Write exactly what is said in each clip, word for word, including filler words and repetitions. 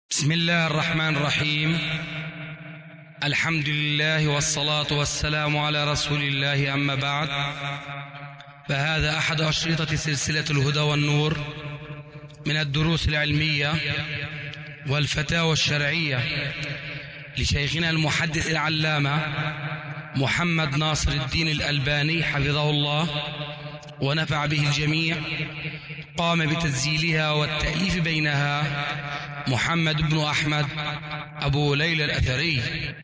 بسم الله الرحمن الرحيم. الحمد لله والصلاة والسلام على رسول الله، أما بعد، فهذا أحد أشرطة سلسلة الهدى والنور من الدروس العلمية والفتاوى الشرعية لشيخنا المحدث العلامة محمد ناصر الدين الألباني حفظه الله ونفع به الجميع. قام بتسجيلها والتأليف بينها محمد بن أحمد أبو ليلى الأثري.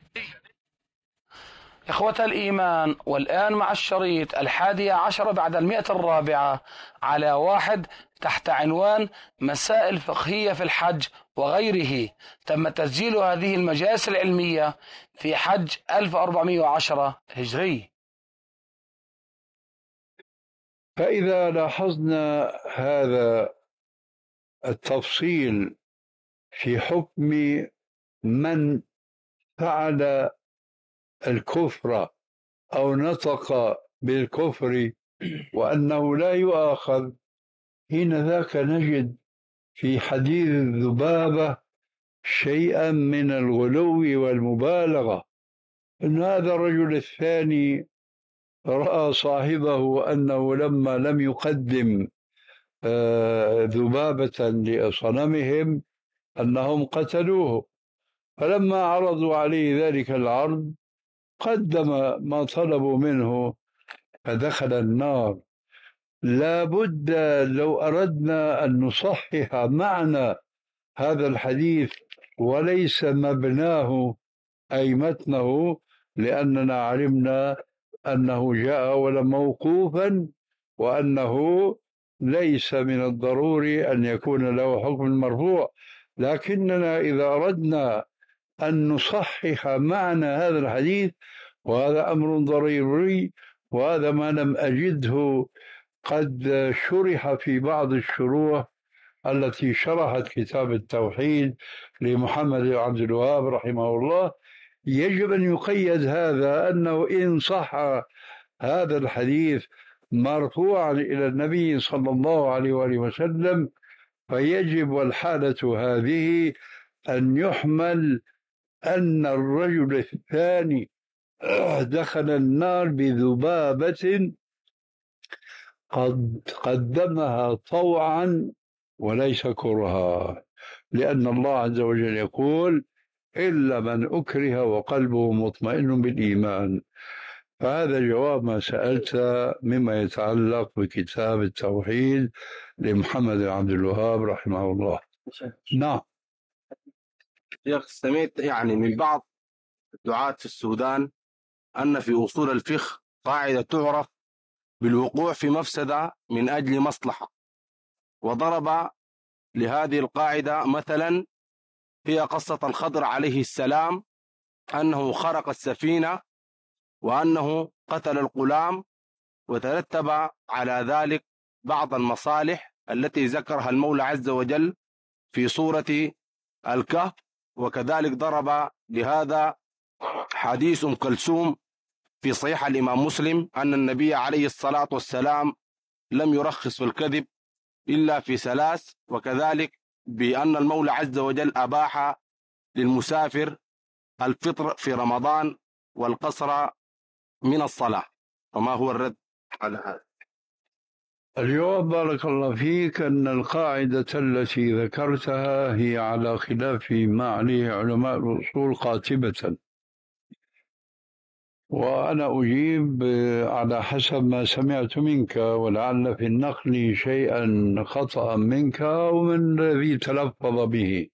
إخوة الإيمان، والآن مع الشريط الحادي عشر بعد المئة الرابعة على واحد تحت عنوان مسائل فقهية في الحج وغيره. تم تسجيل هذه المجالس العلمية في حج ألف وأربعمائة وعشرة هجري. فإذا لاحظنا هذا التفصيل في حكم من فعل الكفر أو نطق بالكفر وأنه لا يؤاخذ، حين ذاك نجد في حديث الذبابة شيئا من الغلو والمبالغة. أن هذا الرجل الثاني رأى صاحبه أنه لما لم يقدم ذبابة لصنمهم أنهم قتلوه، فلما عرضوا عليه ذلك العرض قدم ما طلبوا منه فدخل النار. لا بد لو أردنا أن نصحح معنى هذا الحديث وليس مبناه أي متنه، لأننا علمنا أنه جاء ولا موقوفا، وأنه ليس من الضروري أن يكون له حكم مرفوع. لكننا إذا أردنا أن نصحح معنى هذا الحديث، وهذا أمر ضروري، وهذا ما لم أجده قد شرح في بعض الشروح التي شرحت كتاب التوحيد لمحمد عبد الوهاب رحمه الله، يجب أن يقيد هذا أنه إن صح هذا الحديث مرفوعا إلى النبي صلى الله عليه وآله وسلم، فيجب والحالة هذه أن يحمل أن الرجل الثاني دخل النار بذبابة قد قدمها طوعا وليس كرها، لأن الله عز وجل يقول إلا من أكره وقلبه مطمئن بالإيمان. فهذا جواب ما سألت مما يتعلق بكتاب التوحيد لمحمد عبد الوهاب رحمه الله. نعم شيخ، سمعت يعني من بعض الدعاة في السودان أن في أصول الفقه قاعدة تعرف بالوقوع في مفسدة من أجل مصلحة، وضرب لهذه القاعدة مثلا هي قصة الخضر عليه السلام، أنه خرق السفينة وأنه قتل الغلام، وترتب على ذلك بعض المصالح التي ذكرها المولى عز وجل في سورة الكهف. وكذلك ضرب لهذا حديث أم كلثوم في صحيح الإمام مسلم أن النبي عليه الصلاة والسلام لم يرخص في الكذب إلا في ثلاث، وكذلك بأن المولى عز وجل أباح للمسافر الفطر في رمضان والقصر من الصلاة. وما هو الرد على هذا؟ الجواب بارك الله فيك أن القاعدة التي ذكرتها هي على خلاف ما عليه علماء الأصول قاطبة، وأنا أجيب على حسب ما سمعت منك، ولعل في النقل شيئا خطأ منك ومن الذي تلفظ به.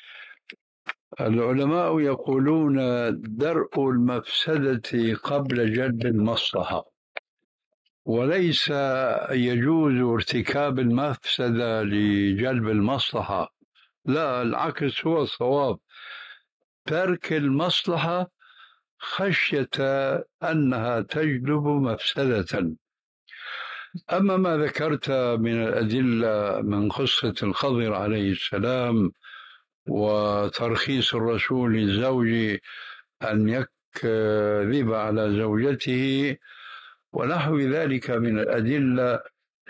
العلماء يقولون درء المفسدة قبل جلب المصلحة، وليس يجوز ارتكاب المفسدة لجلب المصلحة، لا، العكس هو الصواب، ترك المصلحة خشية أنها تجلب مفسدة. أما ما ذكرت من الأدلة من قصة الخضر عليه السلام وترخيص الرسول للزوج أن يكذب على زوجته ونحو ذلك من الأدلة،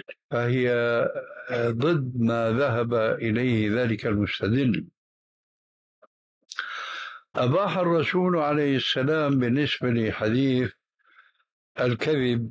فهي ضد ما ذهب إليه ذلك المستدل. أباح الرسول عليه السلام بالنسبة لحديث الكذب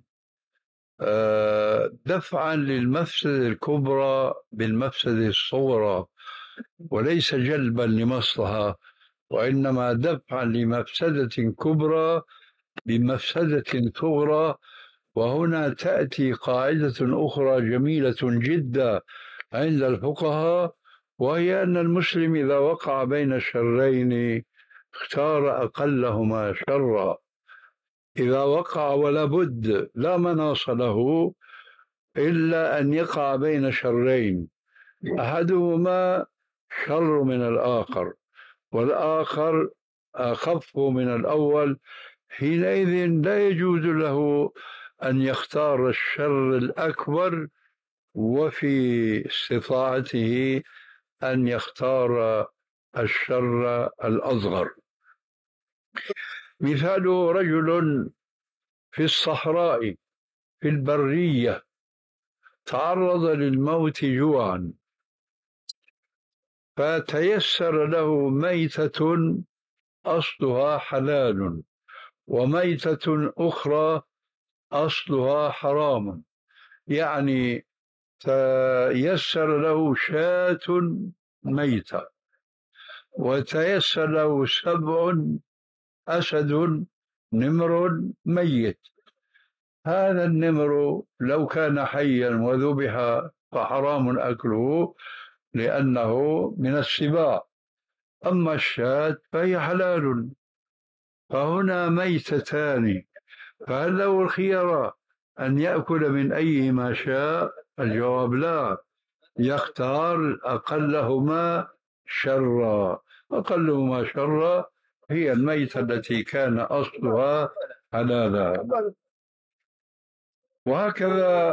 دفعا للمفسدة الكبرى بالمفسدة الصغرى، وليس جلبا لمصلحة، وإنما دفعا لمفسدة كبرى بمفسدة صغرى. وهنا تأتي قاعدة أخرى جميلة جدا عند الفقهاء، وهي أن المسلم إذا وقع بين شرين اختار أقلهما شرا. إذا وقع ولا بد لا مناص له إلا أن يقع بين شرين، أحدهما شر من الآخر والآخر أخف من الأول، حينئذ لا يجوز له أن يختار الشر الأكبر، وفي استطاعته أن يختار الشر الأصغر. مثاله رجل في الصحراء في البرية تعرض للموت جوعا، فتيسر له ميتة أصلها حلال وميتة أخرى أصلها حرام، يعني تيسر له شاة ميتة وتيسر له سبع أسد نمر ميت. هذا النمر لو كان حيا وذبح فحرام أكله لأنه من السباع، أما الشاة فهي حلال. فهنا ميتتان، فهل له الخيار أن يأكل من أيهما شاء؟ الجواب لا، يختار أقلهما شرا. أقلهما شرا هي الميتة التي كان أصلها حلالا. وهكذا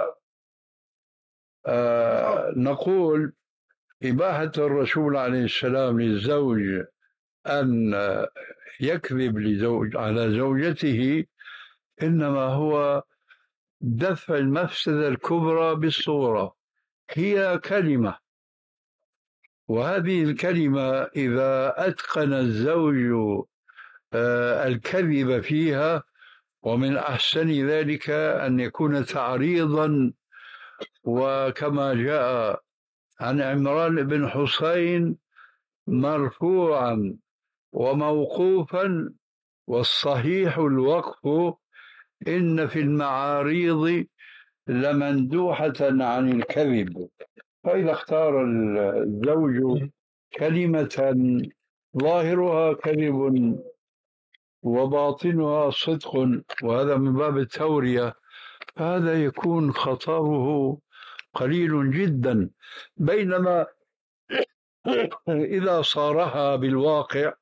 آه نقول إباحة الرسول عليه السلام للزوج أن يكذب لزوج على زوجته إنما هو دفع المفسدة الكبرى بالصغرى. هي كلمة، وهذه الكلمة إذا أتقن الزوج الكذب فيها، ومن أحسن ذلك أن يكون تعريضا، وكما جاء عن عمران بن حسين مرفوعا وموقوفا، والصحيح الوقف، إن في المعاريض لمندوحة عن الكذب. فإذا اختار الزوج كلمة ظاهرها كذب وباطنها صدق، وهذا من باب التورية، فهذا يكون خطره قليل جدا. بينما إذا صارها بالواقع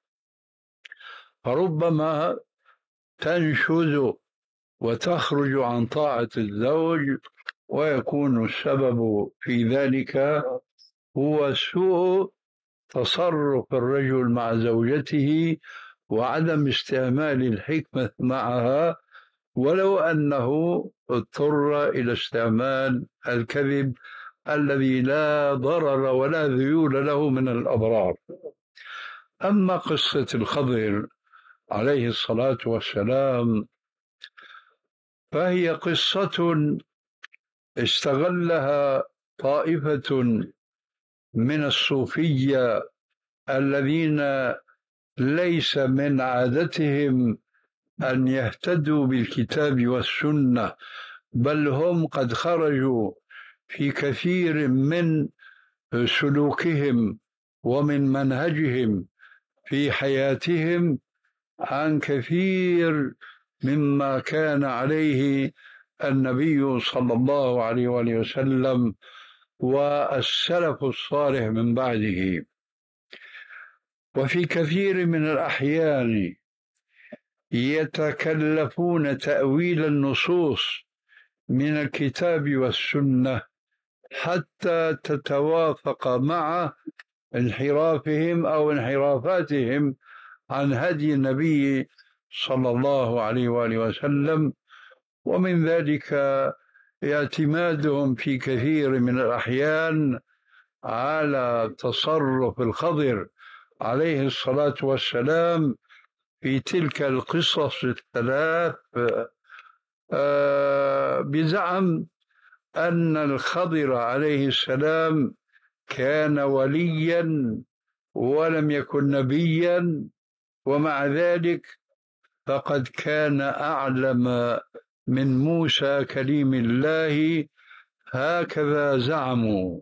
فربما تنشز وتخرج عن طاعة الزوج، ويكون السبب في ذلك هو سوء تصرف الرجل مع زوجته وعدم استعمال الحكمة معها، ولو أنه اضطر إلى استعمال الكذب الذي لا ضرر ولا ذيول له من الأضرار. أما قصة الخضر عليه الصلاة والسلام فهي قصة استغلها طائفة من الصوفية الذين ليس من عادتهم أن يهتدوا بالكتاب والسنة، بل هم قد خرجوا في كثير من سلوكهم ومن منهجهم في حياتهم عن كثير مما كان عليه النبي صلى الله عليه وآله وسلم والسلف الصالح من بعده. وفي كثير من الأحيان يتكلفون تأويل النصوص من الكتاب والسنة حتى تتوافق مع انحرافهم أو انحرافاتهم عن هدي النبي صلى الله عليه وآله وسلم. ومن ذلك اعتمادهم في كثير من الأحيان على تصرف الخضر عليه الصلاة والسلام في تلك القصص الثلاث بزعم أن الخضر عليه السلام كان وليا ولم يكن نبيا، ومع ذلك فقد كان أعلم من موسى كليم الله، هكذا زعموا،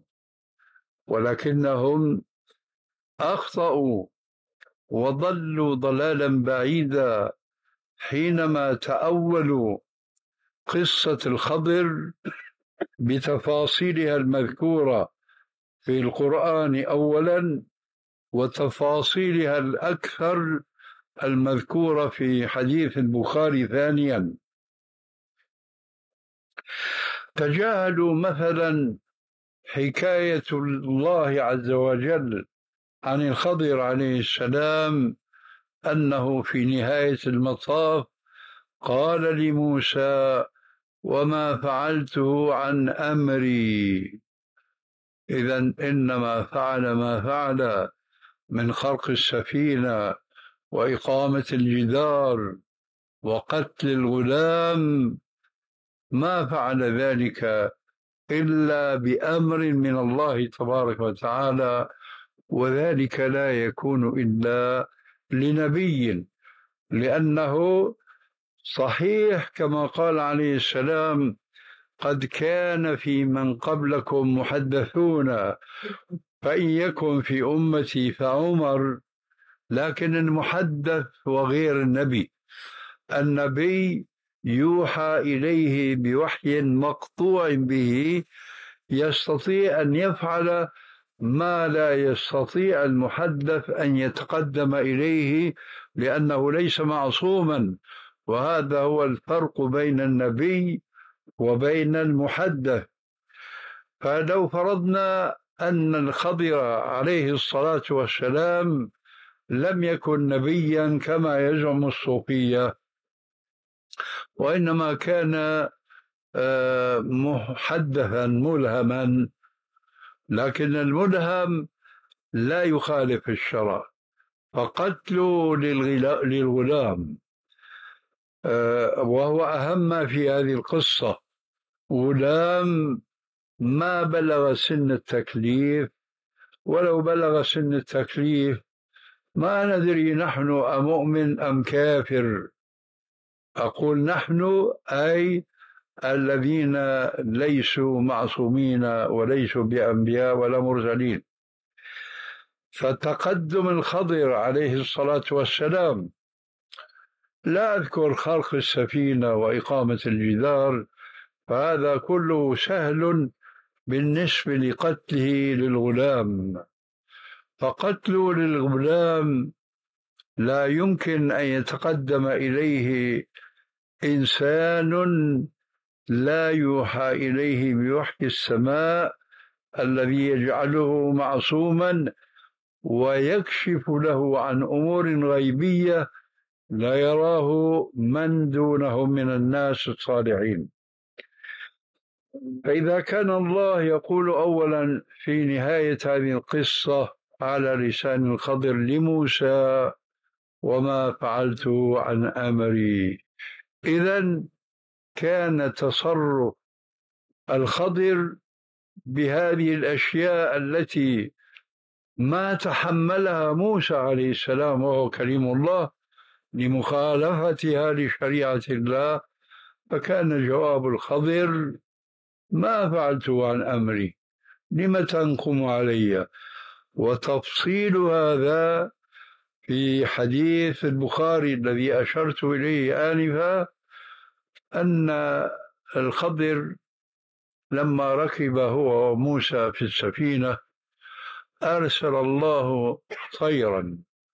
ولكنهم أخطأوا وضلوا ضلالا بعيدا حينما تأولوا قصة الخضر بتفاصيلها المذكورة في القرآن أولا، وتفاصيلها الأكثر المذكورة في حديث البخاري ثانيا. تجاهلوا مثلا حكاية الله عز وجل عن الخضر عليه السلام أنه في نهاية المطاف قال لموسى: وما فعلته عن أمري. إذن إنما فعل ما فعل من خرق السفينة وإقامة الجدار وقتل الغلام، ما فعل ذلك إلا بأمر من الله تبارك وتعالى، وذلك لا يكون إلا لنبي، لأنه صحيح كما قال عليه السلام: قد كان في من قبلكم محدثون فإن يكن في أمتي فعمر. لكن المحدث وغير النبي، النبي يوحى إليه بوحي مقطوع به، يستطيع أن يفعل ما لا يستطيع المحدث أن يتقدم إليه، لأنه ليس معصوما. وهذا هو الفرق بين النبي وبين المحدث. فلو فرضنا أن الخضر عليه الصلاة والسلام لم يكن نبيا كما يزعم الصوفية، وإنما كان محدثا ملهما، لكن الملهم لا يخالف الشرع، فقتله للغلام وهو أهم ما في هذه القصة. غلام ما بلغ سن التكليف، ولو بلغ سن التكليف ما ندري نحن أمؤمن أم كافر. أقول نحن أي الذين ليسوا معصومين وليسوا بأنبياء ولا مرسلين. فتقدم الخضر عليه الصلاة والسلام، لا أذكر خلق السفينة وإقامة الجدار، فهذا كله سهل بالنسبة لقتله للغلام. فقتله للغلام لا يمكن أن يتقدم إليه إنسان لا يوحى إليه بوحي السماء الذي يجعله معصوما ويكشف له عن أمور غيبية لا يراه من دونه من الناس الصالحين. فإذا كان الله يقول أولا في نهاية هذه القصة على لسان الخضر لموسى: وما فعلته عن أمري، إذن كان تصرف الخضر بهذه الأشياء التي ما تحملها موسى عليه السلام وهو كليم الله لمخالفتها لشريعة الله، فكان جواب الخضر: ما فعلته عن أمري، لم تنقم علي. وتفصيل هذا في حديث البخاري الذي أشرت إليه آنفا، أن الخضر لما ركب هو وموسى في السفينة أرسل الله طيرا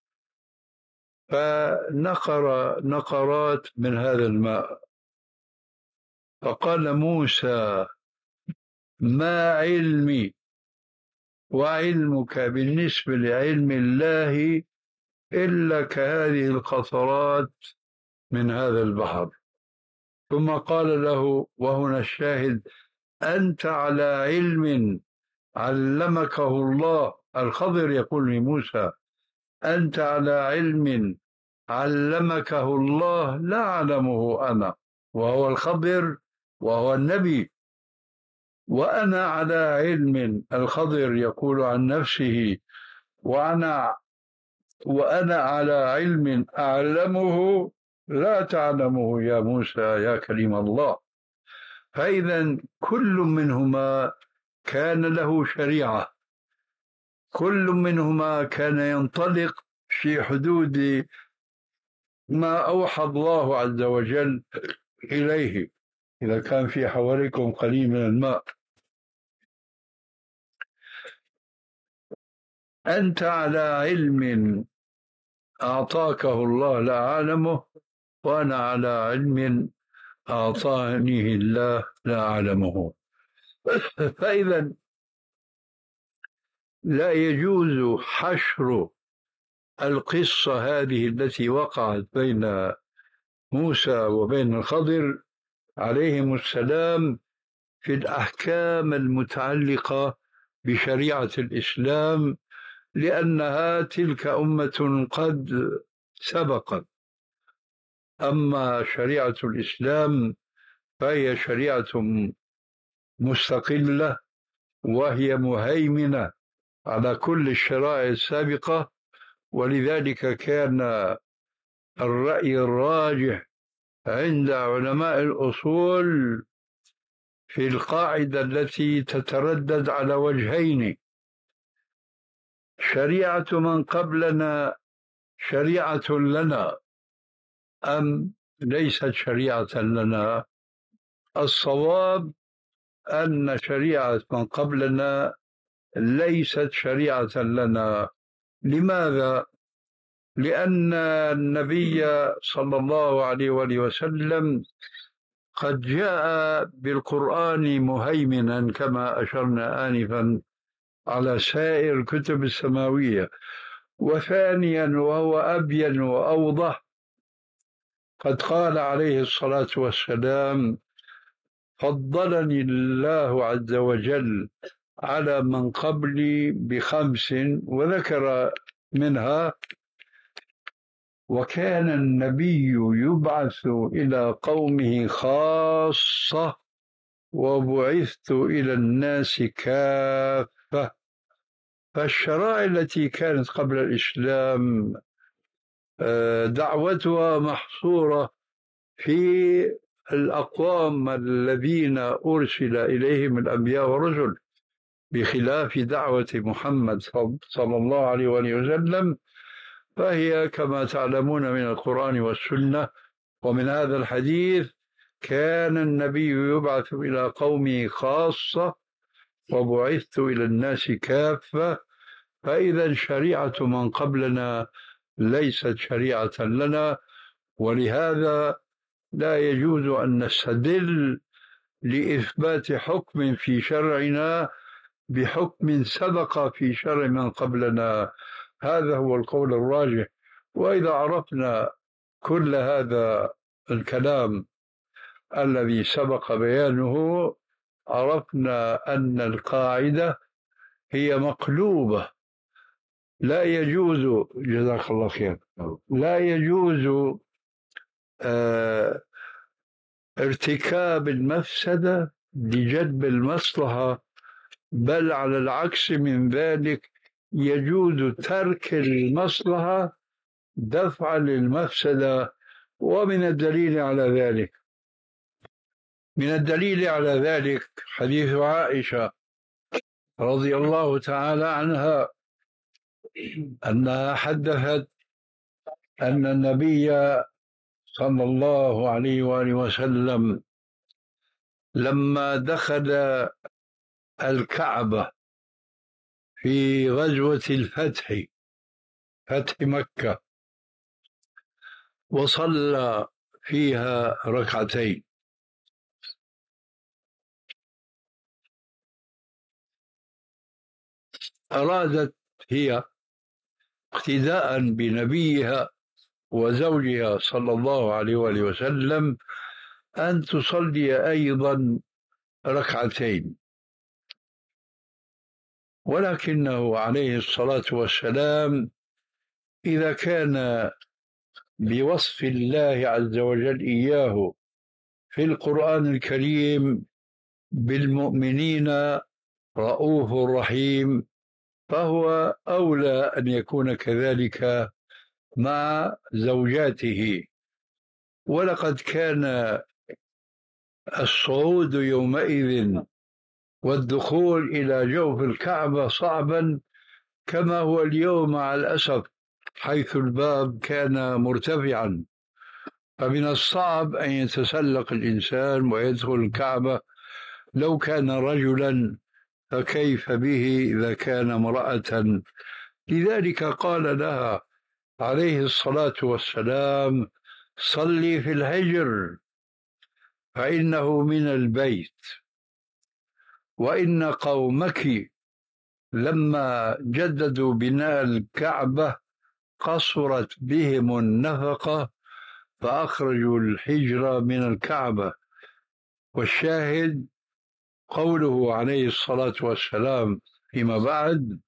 فنقر نقرات من هذا الماء، فقال موسى: ما علمي وعلمك بالنسبة لعلم الله إلا كهذه القطرات من هذا البحر. ثم قال له، وهنا الشاهد: أنت على علم علمكه الله. الخضر يقول لموسى: أنت على علم علمكه الله لا أعلمه أنا، وهو الخضر وهو النبي، وأنا على علم الخضر يقول عن نفسه، وأنا وأنا على علم أعلمه لا تعلمه يا موسى يا كليم الله. فإذا كل منهما كان له شريعة، كل منهما كان ينطلق في حدود ما أوحى الله عز وجل إليه. إذا كان في حواليكم قليل من الماء. أنت على علم أعطاكه الله لا أعلمه، وأنا على علم أعطانيه الله لا أعلمه. فإذا لا يجوز حشر القصة هذه التي وقعت بين موسى وبين الخضر عليهم السلام في الأحكام المتعلقة بشريعة الإسلام، لأنها تلك أمة قد سبقت. أما شريعة الإسلام فهي شريعة مستقلة، وهي مهيمنة على كل الشرائع السابقة. ولذلك كان الرأي الراجح عند علماء الأصول في القاعدة التي تتردد على وجهين: شريعة من قبلنا شريعة لنا أم ليست شريعة لنا؟ الصواب أن شريعة من قبلنا ليست شريعة لنا. لماذا؟ لأن النبي صلى الله عليه وآله وسلم قد جاء بالقرآن مهيمنا كما أشرنا آنفا على سائر الكتب السماوية. وثانيا وهو أبين وأوضح، قد قال عليه الصلاة والسلام: فضلني الله عز وجل على من قبلي بخمس، وذكر منها: وكان النبي يبعث إلى قومه خاصة وبعثت إلى الناس كافة. فالشرائع التي كانت قبل الإسلام دعوتها محصورة في الأقوام الذين أرسل إليهم الأنبياء والرسل، بخلاف دعوة محمد صلى الله عليه وسلم، فهي كما تعلمون من القرآن والسنة ومن هذا الحديث: كان النبي يبعث إلى قومه خاصة وبعثت إلى الناس كافة. فإذا شريعة من قبلنا ليست شريعة لنا، ولهذا لا يجوز أن نستدل لإثبات حكم في شرعنا بحكم سبق في شرع من قبلنا. هذا هو القول الراجح. وإذا عرفنا كل هذا الكلام الذي سبق بيانه، عرفنا أن القاعدة هي مقلوبة. لا يجوز، جزاك الله خير، لا يجوز آه ارتكاب المفسدة لجلب المصلحة، بل على العكس من ذلك يجوز ترك المصلحة دفعا للمفسدة. ومن الدليل على ذلك من الدليل على ذلك حديث عائشة رضي الله تعالى عنها أنها حدثت أن النبي صلى الله عليه وآله وسلم لما دخل الكعبة في غزوة الفتح، فتح مكة، وصلى فيها ركعتين، أرادت هي اقتداء بنبيها وزوجها صلى الله عليه وآله وسلم أن تصلي أيضا ركعتين، ولكنه عليه الصلاة والسلام إذا كان بوصف الله عز وجل إياه في القرآن الكريم بالمؤمنين رؤوف رحيم، فهو أولى أن يكون كذلك مع زوجاته. ولقد كان الصعود يومئذ والدخول إلى جوف الكعبة صعبا كما هو اليوم مع الأسف، حيث الباب كان مرتفعا، فمن الصعب أن يتسلق الإنسان ويدخل الكعبة لو كان رجلا، فكيف به إذا كان امرأة؟ لذلك قال لها عليه الصلاة والسلام: صلي في الحجر فإنه من البيت. وإن قومك لما جددوا بناء الكعبة قصرت بهم النفقة فأخرجوا الحجر من الكعبة. والشاهد قوله عليه الصلاة والسلام فيما بعد: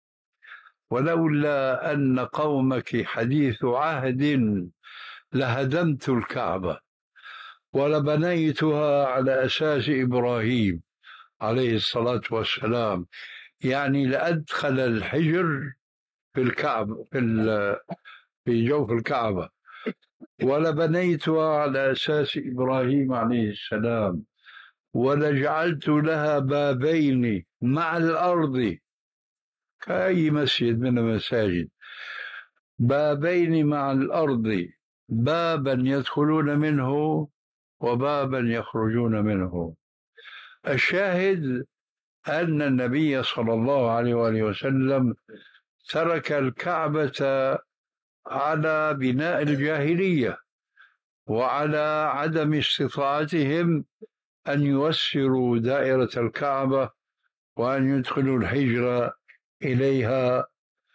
ولولا أن قومك حديث عهد لهدمت الكعبة ولبنيتها على أساس إبراهيم عليه الصلاة والسلام، يعني لأدخل الحجر في الكعبة في, في جوف الكعبة، ولبنيتها على أساس إبراهيم عليه السلام، ولجعلت لها بابين مع الأرض كأي مسجد من المساجد، بابين مع الأرض، بابا يدخلون منه وبابا يخرجون منه. الشاهد أن النبي صلى الله عليه وآله وسلم ترك الكعبة على بناء الجاهلية وعلى عدم استطاعتهم أن يوسروا دائرة الكعبة وأن يدخلوا الحجر إليها،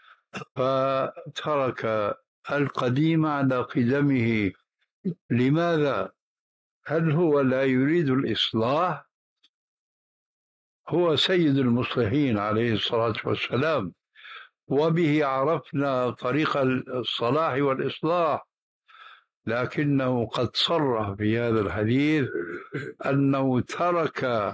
فترك القديم على قدمه. لماذا؟ هل هو لا يريد الإصلاح؟ هو سيد المصلحين عليه الصلاة والسلام، وبه عرفنا طريق الصلاح والإصلاح، لكنه قد صرح في هذا الحديث أنه ترك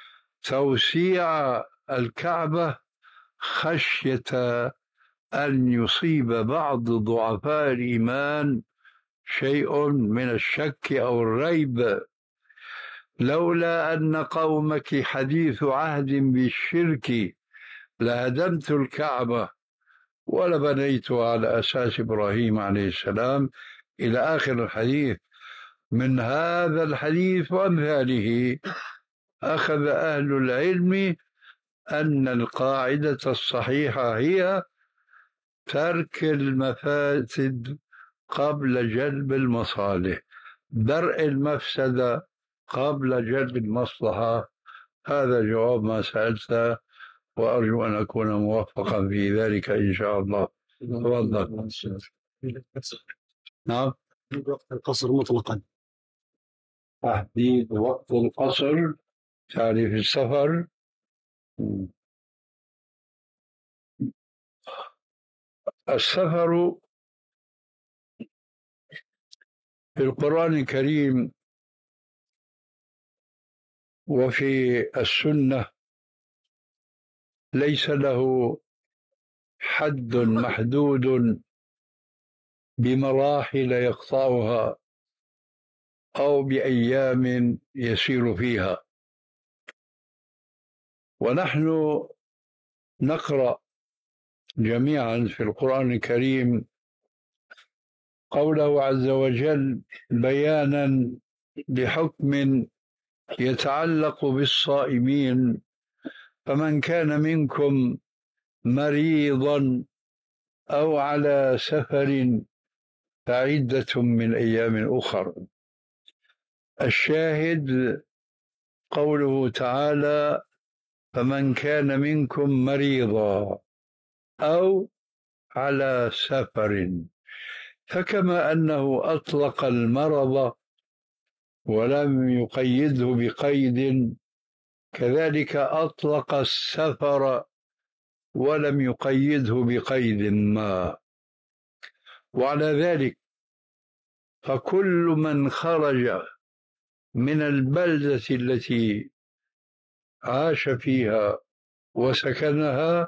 توسيع الكعبة خشية أن يصيب بعض ضعفاء الإيمان شيء من الشك أو الريب. لولا أن قومك حديث عهد بالشرك لهدمت الكعبة ولبنيتها على أساس إبراهيم عليه السلام، إلى آخر الحديث. من هذا الحديث وأمثاله أخذ أهل العلم أن القاعدة الصحيحة هي ترك المفاسد قبل جلب المصالح، درء المفسدة قبل جلب المصلحة. هذا جواب ما سألت، وأرجو أن أكون موفقا في ذلك إن شاء الله. تفضل. نعم. وقت القصر مطلقا. تحديد وقت القصر يعني في السفر. السفر في القرآن الكريم وفي السنة ليس له حد محدود بمراحل يقطعها أو بأيام يسير فيها. ونحن نقرأ جميعا في القرآن الكريم قوله عز وجل بيانا لحكم يتعلق بالصائمين: فمن كان منكم مريضا أو على سفر فعدة من أيام أخر. الشاهد قوله تعالى: فمن كان منكم مريضا أو على سفر، فكما أنه أطلق المرض ولم يقيده بقيد، كذلك أطلق السفر ولم يقيده بقيد ما. وعلى ذلك فكل من خرج من البلدة التي عاش فيها وسكنها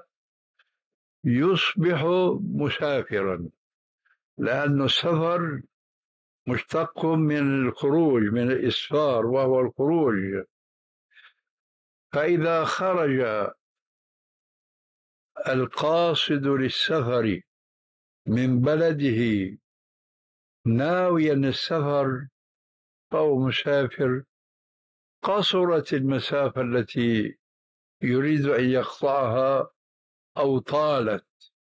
يصبح مسافرا، لأن السفر مشتق من الخروج، من الإسفار وهو الخروج. فإذا خرج القاصد للسفر من بلده ناويا السفر فهو مسافر، قصرت المسافة التي يريد أن يقطعها أو طالت.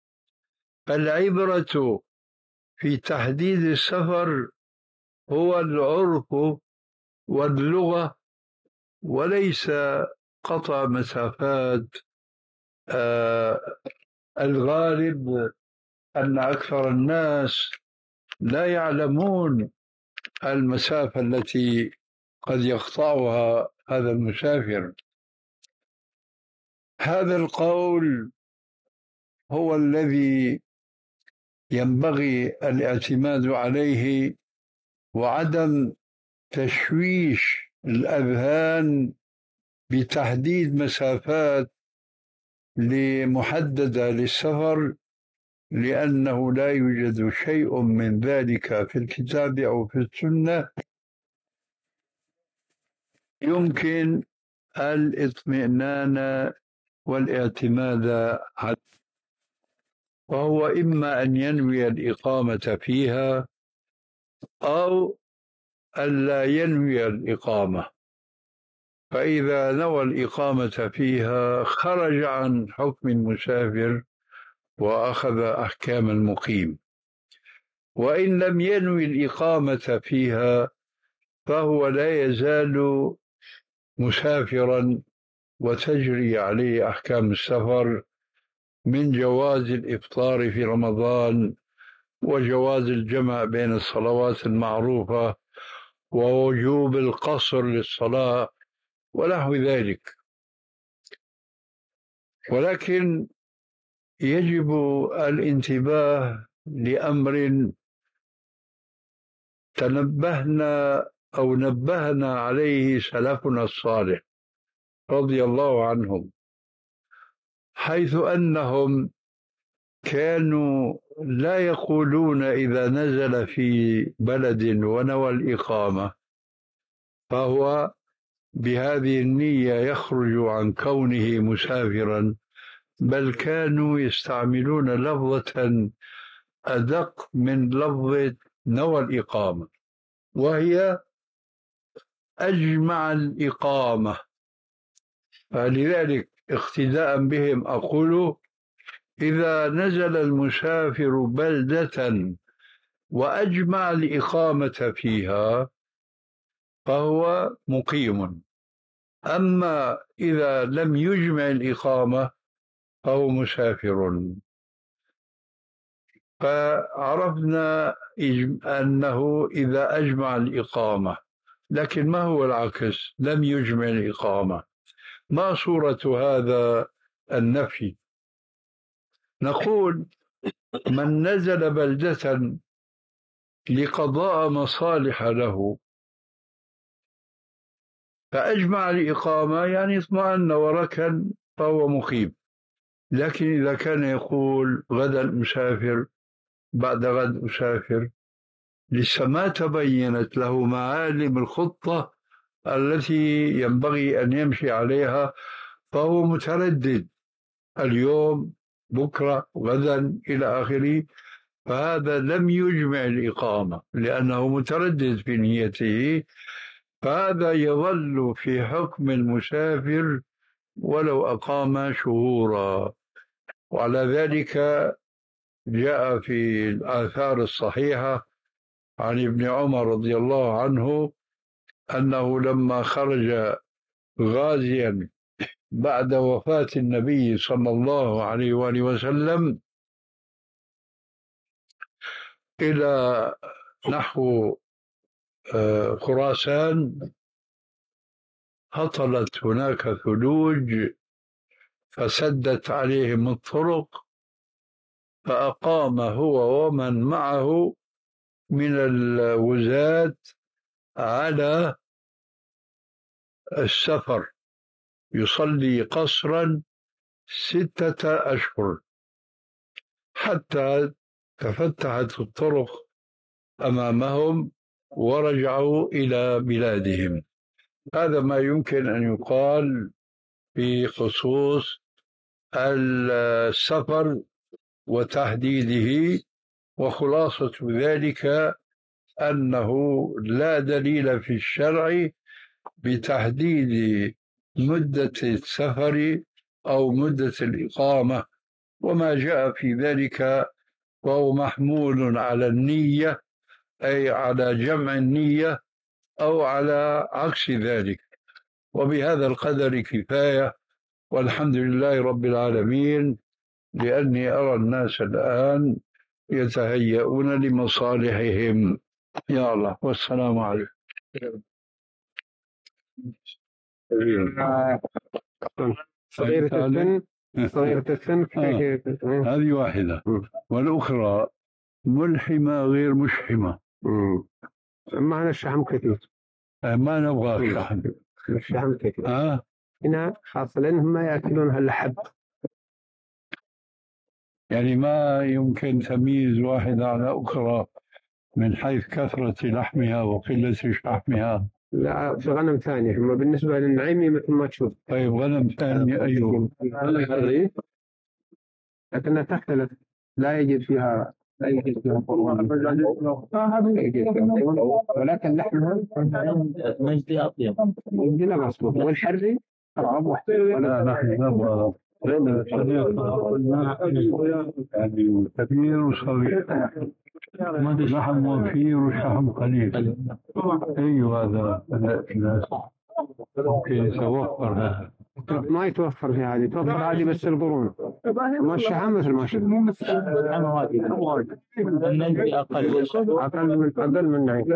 فالعبرة في تحديد السفر هو العرف واللغة، وليس قطع مسافات. آه الغالب أن أكثر الناس لا يعلمون المسافة التي قد يقطعها هذا المسافر. هذا القول هو الذي ينبغي الاعتماد عليه، وعدم تشويش الأذهان بتحديد مسافات محددة للسفر، لأنه لا يوجد شيء من ذلك في الكتاب أو في السنة يمكن الاطمئنان والاعتماد عليه. وهو إما أن ينوي الإقامة فيها أو ألا ينوي الإقامة. فإذا نوى الإقامة فيها خرج عن حكم المسافر وأخذ أحكام المقيم، وإن لم ينوي الإقامة فيها فهو لا يزال مسافرا، وتجري عليه أحكام السفر من جواز الإفطار في رمضان، وجواز الجمع بين الصلوات المعروفة، ووجوب القصر للصلاة ونحو ذلك. ولكن يجب الانتباه لأمر تنبهنا أو نبهنا عليه سلفنا الصالح رضي الله عنهم، حيث أنهم كانوا لا يقولون إذا نزل في بلد ونوى الإقامة فهو بهذه النية يخرج عن كونه مسافرا، بل كانوا يستعملون لفظة أدق من لفظة نوى الإقامة، وهي أجمع الإقامة. فلذلك اقتداء بهم أقول إذا نزل المسافر بلدة وأجمع الإقامة فيها فهو مقيم، أما إذا لم يجمع الإقامة فهو مسافر. فعرفنا أنه إذا أجمع الإقامة، لكن ما هو العكس؟ لم يجمع الإقامة. ما صورة هذا النفي؟ نقول من نزل بلدة لقضاء مصالح له فأجمع الإقامة، يعني اطمأن وركن فهو مقيم. لكن إذا كان يقول غدا أسافر، بعد غد أسافر، لسه ما تبينت له معالم الخطة التي ينبغي أن يمشي عليها، فهو متردد اليوم بكرة غدا إلى آخره، فهذا لم يجمع الإقامة لأنه متردد في نيته، فهذا يظل في حكم المسافر ولو أقام شهورا. وعلى ذلك جاء في الآثار الصحيحة عن ابن عمر رضي الله عنه أنه لما خرج غازيا بعد وفاة النبي صلى الله عليه وآله وسلم إلى نحو خراسان، هطلت هناك ثلوج فسدت عليهم الطرق، فأقام هو ومن معه من الوزاة على السفر يصلي قصرا ستة أشهر حتى تفتحت الطرق أمامهم ورجعوا إلى بلادهم. هذا ما يمكن أن يقال في خصوص السفر وتحديده، وخلاصة ذلك أنه لا دليل في الشرع بتحديد مدة السفر أو مدة الإقامة، وما جاء في ذلك وهو محمول على النية، أي على جمع النية أو على عكس ذلك. وبهذا القدر كفاية، والحمد لله رب العالمين، لأني أرى الناس الآن يتهيئون لمصالحهم. يا الله، والسلام عليكم. صغيرة السن صغيرة السن هذه واحدة، والأخرى ملحمة غير مشحمة. معنا الشحم كثير، ما نبغى الشحم. الشحم كثير آه. هنا خاصة لأنهم ما يأكلون هاللحب، يعني ما يمكن تمييز واحدة على أخرى من حيث كثرة لحمها وقلة شحمها. لا، في غنم ثانية. أما بالنسبة للنعيمي مثل ما تشوف. طيب غنم ثانية أيوه، لكنها تختلف، لا يجد فيها لا يجد فيها ولكن لحمها مجدي أطيب، مجدي لا مصبوط، والحري أرعب واحد. لا نحن نبغى يعني كبير وصغير، لحم وفير وشحم قليل. أيوه هذا الناس ممكن يتوفر هذا. ما يتوفر في هذه، توفر هذه بس القرون، ما الشحم مثل ما شفت. النجم أقل أقل من أقل من نعيم.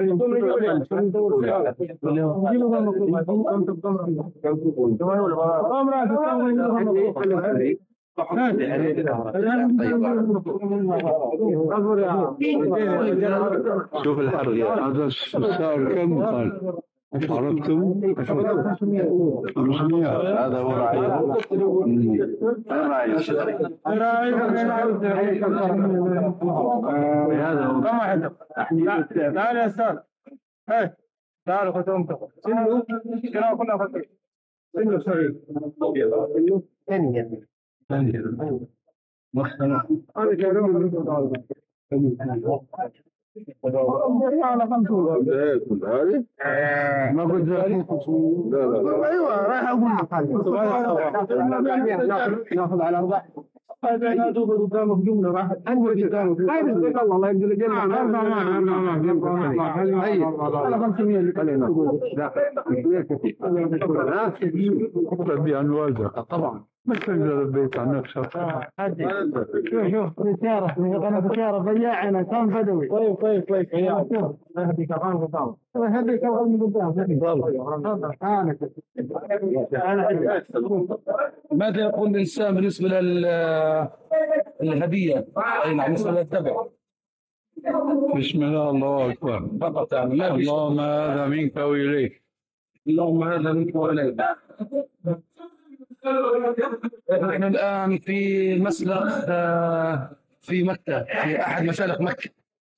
شوف الحر هذا السعر كم قال؟ عرفتم؟ هذا هو رعي الرعي الشرعي. هذا هو. تعال يا استاذ، هاي تعال خذ امك سنو كنا كنا فتره سنو سوري سنو ثانية ثانية انا ما قلت ايوه رايح اقول لك ناخذ على اربع هذا لا دوب قدامك جمله راح انزل قدامك الله يقدر الجنه انا خمسمية اللي علينا ربي عن والدك طبعا بس إذا ربيت عن نفسك. شوف شوف بشارة أنا بشارة بياع أنا كان بدوي. طيب طيب طيب بياع. الله يهديك أغاني قدام. الله يهديك أغاني قدام. ماذا يقول الإنسان بالنسبة للهدية؟ أي نعم بالنسبة للتبع. بسم الله، الله أكبر. فقط يعني اللهم هذا منك وإليك. اللهم هذا منك وإليك. نحن الآن في مسلخ في مكة، في أحد مسالخ مكة.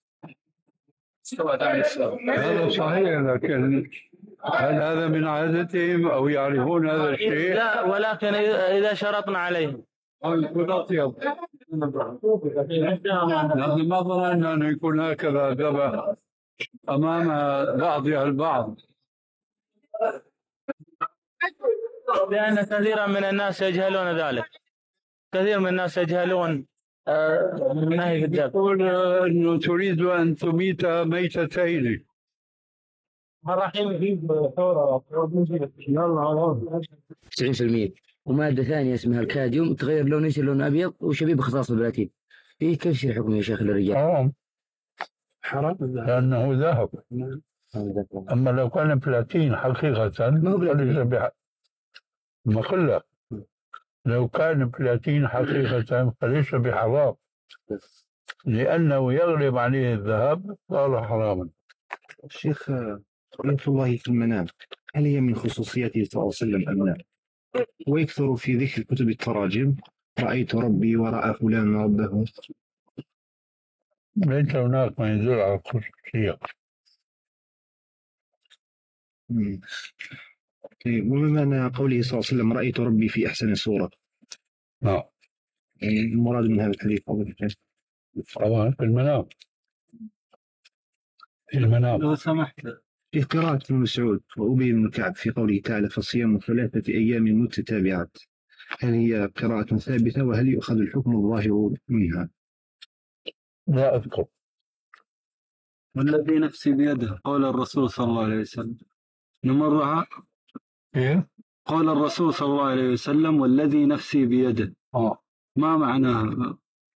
هذا صحيح، لكن هل هذا من عادتهم أو يعرفون هذا الشيء؟ لا، ولكن إذا شرطنا عليهم. لأن ما ظننا أن يكون هكذا ذبح أمام بعضها البعض. لأن كثيرا من الناس يجهلون ذلك، كثير من الناس يجهلون نهي الذبح. يقول أنه تريد أن تميت ميتتين. الرحيم يجيب ثورة تسعين بالمئة، ومادة ثانية اسمها الكاديوم تغير لونه يصير لون أبيض وشبيه بخصائص البلاتين. إيه كيف يصير حكم يا شيخ للرجال؟ حرام حرام لأنه ذهب. أما لو كان بلاتين حقيقة ما هو بلاتين. ما قلت لو كان بلاتين حقيقة فليس بحرام. لأنه يغلب عليه الذهب صار حراما. شيخ، رؤية الله في المنام هل هي من خصوصياته صلى الله عليه وسلم أم لا؟ ويكثر في ذكر كتب التراجم رأيت ربي ورأى فلان ربه. ليس هناك ما يدل على الخصوصية. طيب، وما معنى قوله صلى الله عليه وسلم رأيت ربي في أحسن صورة؟ نعم. يعني المراد من هذا الحديث طبعا في المنام. في المنام. لو سمحت، في قراءة ابن مسعود وأبي بن كعب في قوله تعالى فصيام ثلاثة أيام متتابعات، هل هي قراءة ثابتة وهل يؤخذ الحكم الظاهر منها؟ لا أذكر. والذي نفسي بيده قول الرسول صلى الله عليه وسلم نمرها. إيه؟ قول الرسول صلى الله عليه وسلم والذي نفسي بيده. آه. ما معناها؟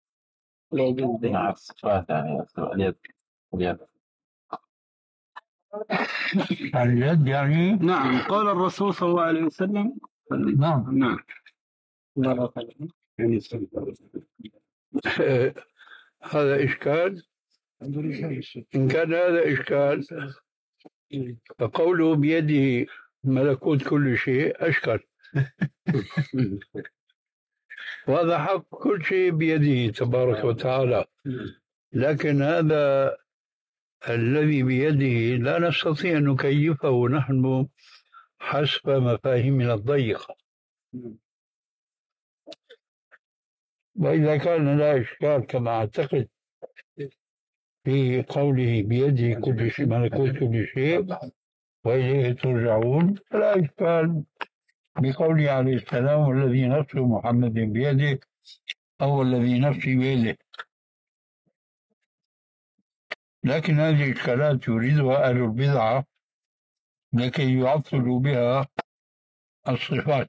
اليد يعني. نعم، قول الرسول صلى الله عليه وسلم. نعم. نعم. هذا إشكال. إن كان هذا إشكال فقوله بيده ملكوت كل شيء أشكال. وهذا حق كل شيء بيده تبارك وتعالى، لكن هذا الذي بيده لا نستطيع أن نكيفه نحن حسب مفاهيمنا الضيقة. وإذا كان لا إشكال كما أعتقد في قوله بيده كل شيء ملكوت كل شيء وإليه ترجعون، فلا إشكال بقوله عليه السلام والذي نفس محمد بيده أو الذي نفسي بيده. لكن هذه الإشكالات يريدها أهل البدعة لكي يعطلوا بها الصفات.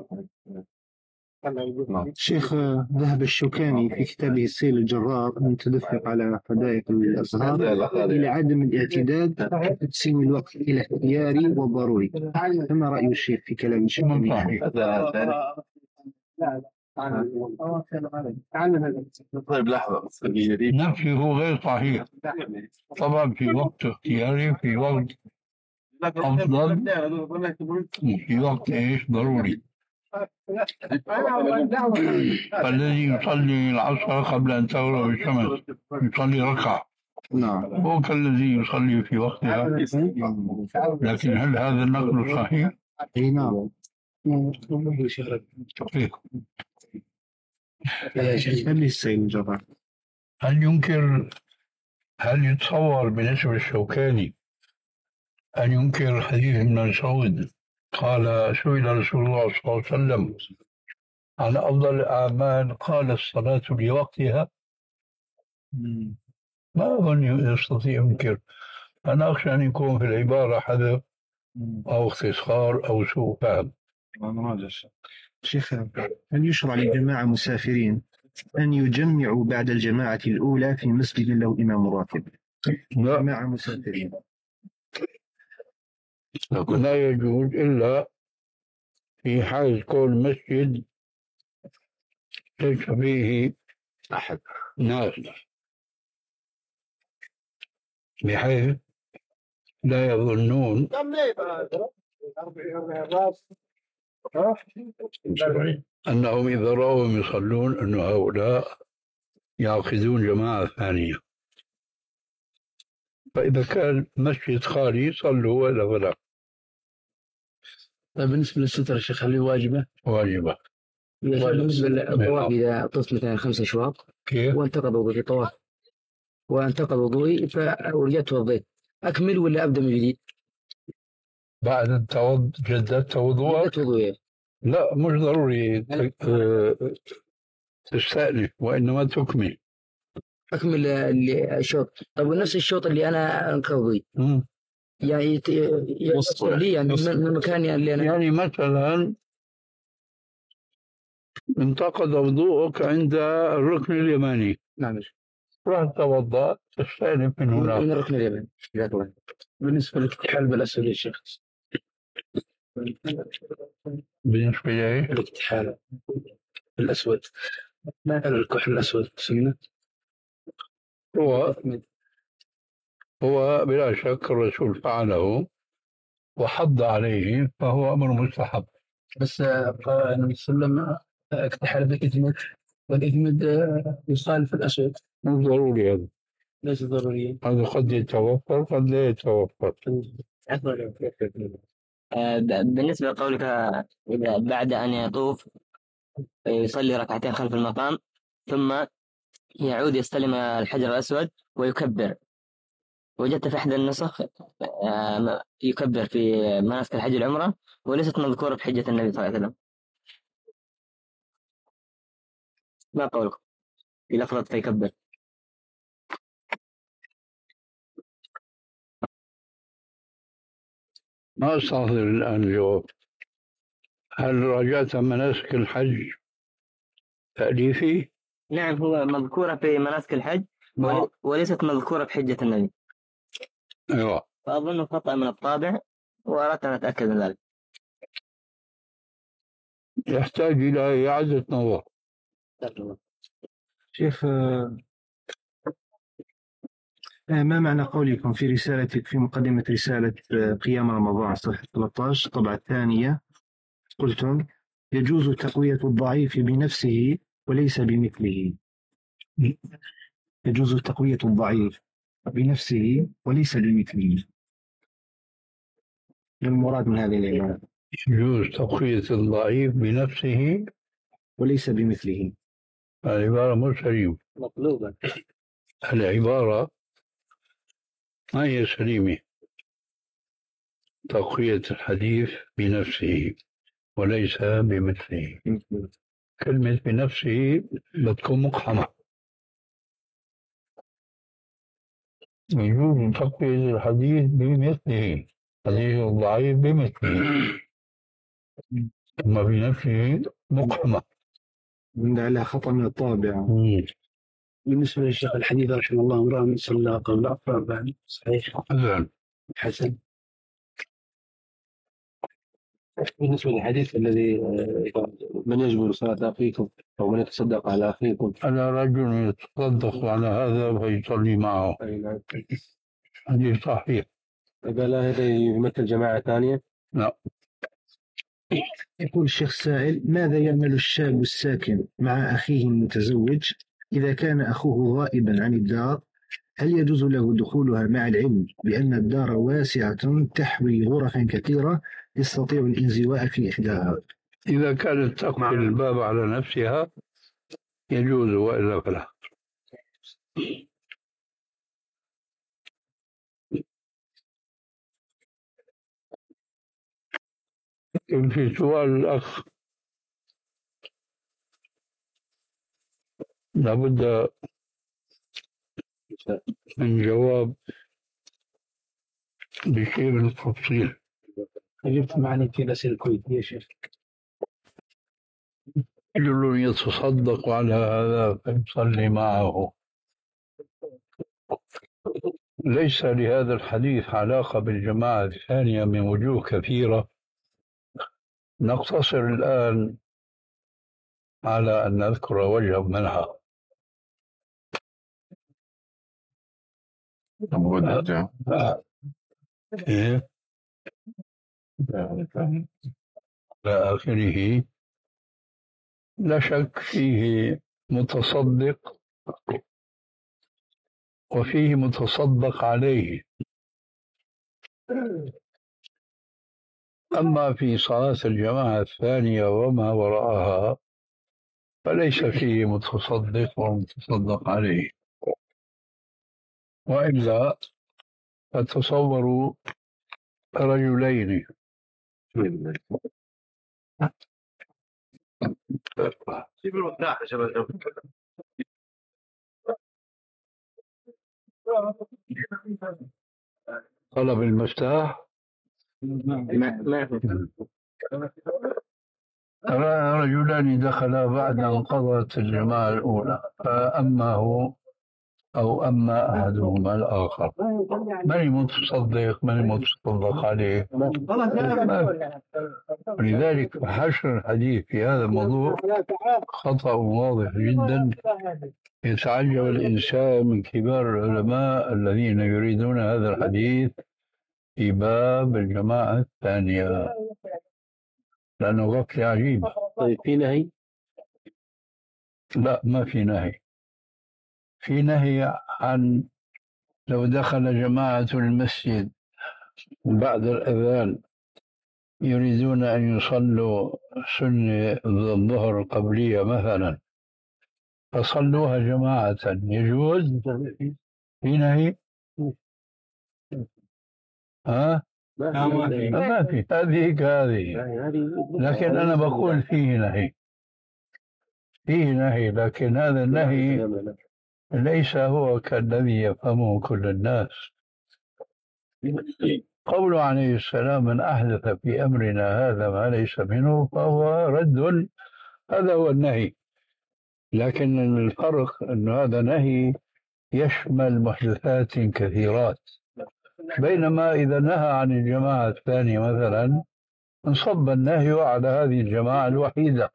شيخ، ذهب الشوكاني في كتابه السيل الجرار المتدفق على حدائق الأزهار إلى عدم الاعتداد في تقسيم الوقت إلى اختياري وضروري، فما رأي الشيخ في كلام الشوكاني؟ طيب لحظة، نفسه غير صحيح طبعا، في وقت اختياري، في وقت أفضل، في وقت إيش ضروري. الذي يصلي العصر قبل أن تغرب الشمس يصلي ركعة، هو كالذي يصلي في وقتها. لكن هل هذا النقل صحيح؟ اي نعم. هل ينكر هل يتصور بالنسبة للشوكاني أن ينكر حديث ابن مسعود قال سئل رسول الله صلى الله عليه وسلم عن أفضل الأعمال قال الصلاة لوقتها؟ ما أظن يستطيع ينكر. أنا أخشى أن يكون في العبارة حذف أو اختصار أو سوء فهم. شيخ، هل يشرع للجماعة مسافرين أن يجمعوا بعد الجماعة الأولى في مسجد له إمام راتب؟ لا، جماعة مسافرين لا يجوز إلا في حال كون مسجد ليس فيه أحد ناس، بحيث لا يظنون أنهم إذا رأوهم يصلون أن هؤلاء يعقدون جماعة ثانية. فإذا كان مسجد خالي صلوا ولا فلا. طيب بالنسبة للستر الشيخ هل واجبة؟ واجبة. بالنسبة للطواف إذا طفت مثلا خمس أشواط كيف؟ وانتقض وضوئي طواف وانتقض وضوئي ورجعت توضيت، أكمل ولا أبدأ من جديد؟ بعد أن توض جددت وضوءك؟ لا، مش ضروري تستأنف وإنما تكمل. أكمل الشوط. طب ونفس الشوط اللي أنا انقضي يعني يوصل لي يعني من المكان اللي أنا يعني مثلا انتقض وضوءك عند الركن اليماني. نعم. رحت توضأت تستأنف من هناك. من الركن اليماني. بالنسبة للاكتحال بالأسود يا شيخ. بالنسبة لإيه؟ الاكتحال بالأسود. ما هل الكحل الأسود سنة؟ هو هو بلا شك الرسول فعله وحض عليه، فهو أمر مستحب. بس آه، قال النبي صلى الله عليه وسلم آه، اكتحل بإثمد، والإثمد آه، يخالف الأسود. مو ضروري هذا، ليس ضروريا. هذا قد يتوفر قد لا يتوفر. آه، ب- بالنسبة لقولك إذا بعد أن يطوف يصلي ركعتين خلف المقام ثم يعود يستلم الحجر الأسود ويكبر، وجدت في إحدى النسخ آه، يكبر في مناسك الحج العمرة وليست مذكورة في حجة النبي صلى الله عليه وسلم. ما قولكم في لفظة فيكبر؟ ما أستحضر الآن الجواب. هل راجعت مناسك الحج تأليفي؟ نعم، هو مذكورة في مناسك الحج ول- وليست مذكورة في حجة النبي. أيوة. فأظن خطأ من الطابع وأردت أن أتأكد من ذلك. يحتاج إلى إعادة نظر. شيخ، آه، ما معنى قولكم في رسالتك في مقدمة رسالة آه، قيام رمضان صفحة ثلاثة عشر الطبعة الثانية، قلتم يجوز تقوية الضعيف بنفسه وليس بمثله. يجوز تقوية الضعيف بنفسه وليس بمثله، ما المراد من هذه العبارة؟ يجوز تقوية الضعيف بنفسه وليس بمثله. العبارة مو سليمة. مطلوبة. العبارة ما هي سليمة. تقوية الحديث بنفسه وليس بمثله. كلمة بنفسه بتكون مقحمة. يجوز تقوية الحديث بمثله، حديث الضعيف بمثله، أما بنفسه مقحمة. على خطأ من الطابع. بالنسبة للشيخ الحديث رحمه الله امرأ صلى قبل أفراد بعد صحيح حسن. حسن. بالنسبة للحديث الذي من يجبر صلاة أخيكم أو من يتصدق على أخيكم، أنا رجل يتصدق على هذا فيصلي معه. حديث صحيح. إذا لا هذا يمثل جماعة ثانية؟ لا. يقول الشيخ سائل: ماذا يعمل الشاب الساكن مع أخيه المتزوج إذا كان أخوه غائبا عن الدار؟ هل يجوز له دخولها مع العلم بأن الدار واسعة تحوي غرفا كثيرة يستطيع الانزواء في إحداها؟ إذا كانت تقفل الباب على نفسها يجوز، وإلا فلا. في سؤال الأخ لابد من جواب بشيء من التفصيل. جبت معني في الأسئلة الكويتية يا شيخ. رجل يتصدق على هذا فيصلي معه. ليس لهذا الحديث علاقة بالجماعة الثانية من وجوه كثيرة، نقتصر الآن على أن نذكر وجها منها. إيه؟ إلى آخره. لا شك فيه متصدق وفيه متصدق عليه. أما في صلاة الجماعة الثانية وما وراءها فليس فيه متصدق ومتصدق عليه، وإلا فتصوروا رجلين طلب المفتاح رجلان دخلا بعد أن قضت الجماعة الأولى، فأما هو أو أما أحدهما الآخر. من المتصدق من المتصدق عليه؟ ولذلك حشر الحديث في هذا الموضوع خطأ واضح جدا. يتعجب الإنسان من كبار العلماء الذين يريدون هذا الحديث في باب الجماعة الثانية، لأنه غفلة عجيبة. طيب في نهي؟ لا، ما في نهي. في نهي عن لو دخل جماعة المسجد بعد الأذان يريدون أن يصلوا سنة الظهر القبلية مثلا فصلوها جماعة، يجوز؟ في نهي؟ ها؟ ما في. هذه كهذه، لكن أنا بقول فيه نهي، فيه نهي، لكن هذا النهي ليس هو كالذي يفهمه كل الناس. قوله عليه السلام: من أحدث في أمرنا هذا ما ليس منه فهو رد، هذا هو النهي. لكن الفرق أن هذا نهي يشمل محدثات كثيرات، بينما إذا نهى عن الجماعة الثانية مثلا انصب النهي على هذه الجماعة الوحيدة.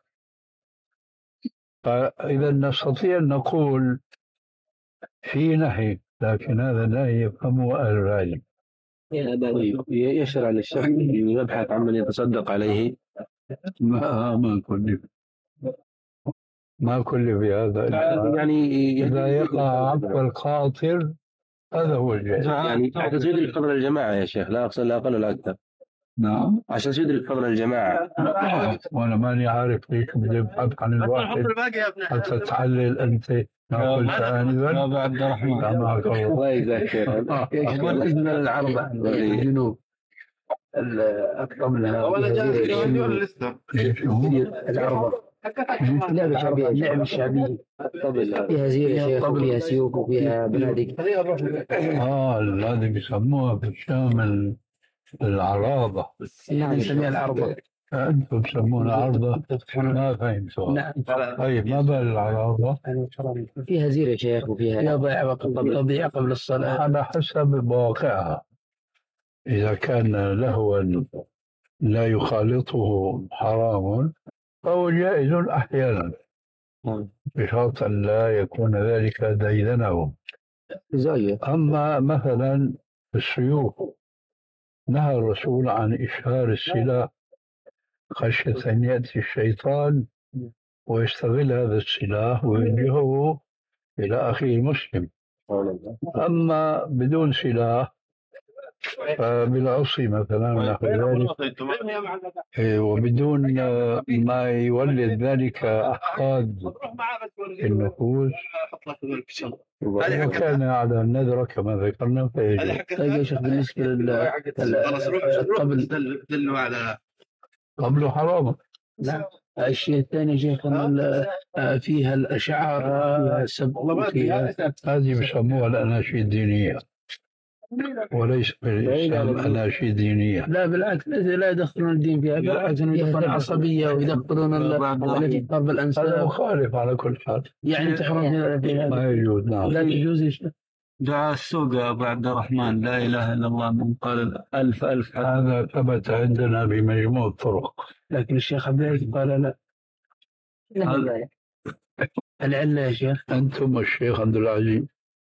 فإذا نستطيع أن نقول في نهي، لكن هذا النهي يفهمه أهل العلم. طيب يشرع للشخص أن يبحث عن من يتصدق عليه؟ ما ما كل ما كل في هذا يعني إذا يقع عفو الخاطر هذا هو الجائز. يعني حتى تدرك فضل الجماعة يا شيخ، لا أقصد لا أقل ولا أكثر. نعم، عشان تدرك فضل الجماعة. وأنا ماني عارف ليش بدي أبحث عن الواحد حتى تحلل أنت ما قلت آنذا. يا عبد الرحمن الله يجزاك خير. أقول إن العرب عن الجنوب أكثر منها العرب لعبة شعبية، لعبة شعبية فيها زينة وفيها سيوف وفيها بنادق. آه هذه بيسموها في الشام العراضة. نعم نسميها العرضة. أنتم تسمونها عرضة؟ ما فهمتوا. نعم. طيب ما بال العراضة؟ فيها زينة شيخ وفيها تضيع قبل الصلاة على حسب مواقعها. إذا كان لهوا لا يخالطه حرام فهو جائز أحيانا بشرط أن لا يكون ذلك ديدنه. أما مثلا السيوف نهى الرسول عن إشهار السلاح خشية أن يأتي الشيطان ويستغل هذا السلاح ويوجهه إلى أخيه المسلم. أما بدون سلاح بالعصي مثلا ونحو ذلك، وبدون ما يولد ذلك أحقاد النفوس وكان على النذر كما ذكرنا فيجب. طيب يا شيخ بالنسبة للقبل قبل حرام. لا الشيء الثاني يا شيخ فيها الأشعار فيها السب فيها هذه بيسموها الأناشيد الدينية وليس بالإسلام أناشيد دينية. لا بالعكس لا يدخلون الدين فيها، بالعكس يدخلون العصبية ويدخلون التي ضرب الأنساب. هذا مخالف على كل حال، يعني تحرم فيها ما يجوز. نعم لا يجوز يا شيخ. دعاء السوق يا أبو عبد الرحمن لا إله إلا الله من قال ألف ألف هذا ثبت عندنا بمجموع الطرق، لكن الشيخ عبد العزيز قال لا. العلة يا شيخ أنتم الشيخ عبد العزيز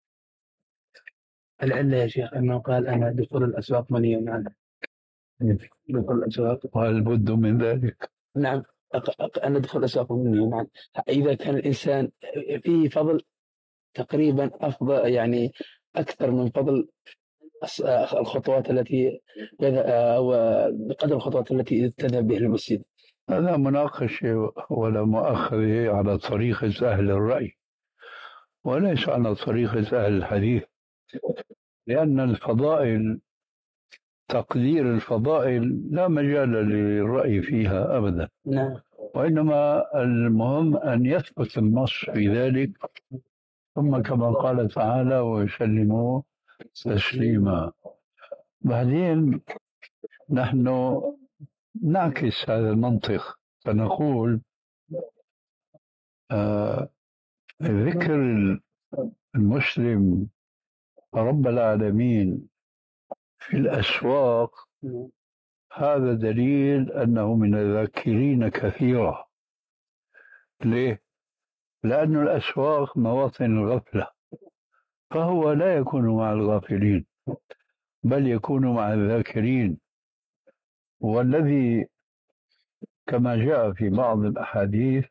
العلة يا شيخ أنه قال أنا دخول الأسواق مني معنا. دخول الأسواق وهل بد من ذلك؟ نعم أنا دخول الأسواق مني معنا. إذا كان الإنسان فيه فضل تقريبا أفضل يعني أكثر من فضل الخطوات التي أو بقدر الخطوات التي تذهب بها المسجد. هذا مناقشة ولا مؤاخذة على طريقة أهل الرأي وليس على طريقة أهل الحديث، لأن الفضائل تقدير الفضائل لا مجال للرأي فيها أبدا. نعم. وإنما المهم أن يثبت النص في ذلك، ثم كما قال تعالى ويسلموا تسليما. بعدين نحن نعكس هذا المنطق فنقول آه ذكر المسلم رب العالمين في الأسواق، هذا دليل أنه من الذاكرين كثيرا. ليه؟ لأن الأسواق مواطن الغفلة، فهو لا يكون مع الغافلين بل يكون مع الذاكرين. والذي كما جاء في بعض الأحاديث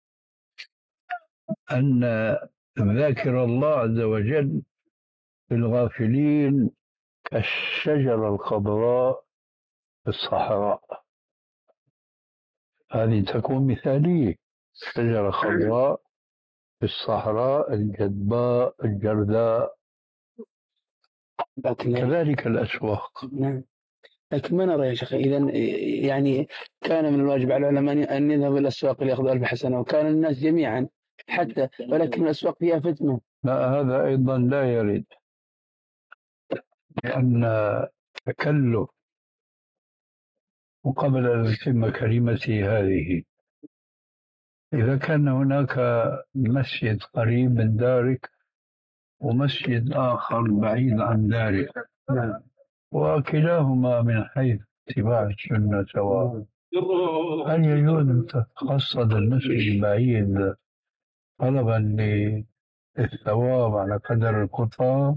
أن ذاكر الله عز وجل في الغافلين كالشجرة الخضراء في الصحراء. هذه تكون مثالية، شجرة خضراء في الصحراء الجدباء الجرداء. كذلك الأسواق. نعم. لكن ما نرى يا شيخ إذا يعني كان من الواجب على العلماء أن يذهبوا إلى الأسواق ليأخذوا ألف حسنة، وكان الناس جميعا حتى، ولكن الأسواق فيها فتنة. لا، هذا أيضا لا يرد، لأن تكلف. وقبل أن أتم كلمتي هذه، إذا كان هناك مسجد قريب من دارك ومسجد آخر بعيد عن دارك، وكلاهما من حيث اتباع السنة سواء، هل يجوز أن تتقصد المسجد البعيد طلبا للثواب على قدر الخطى؟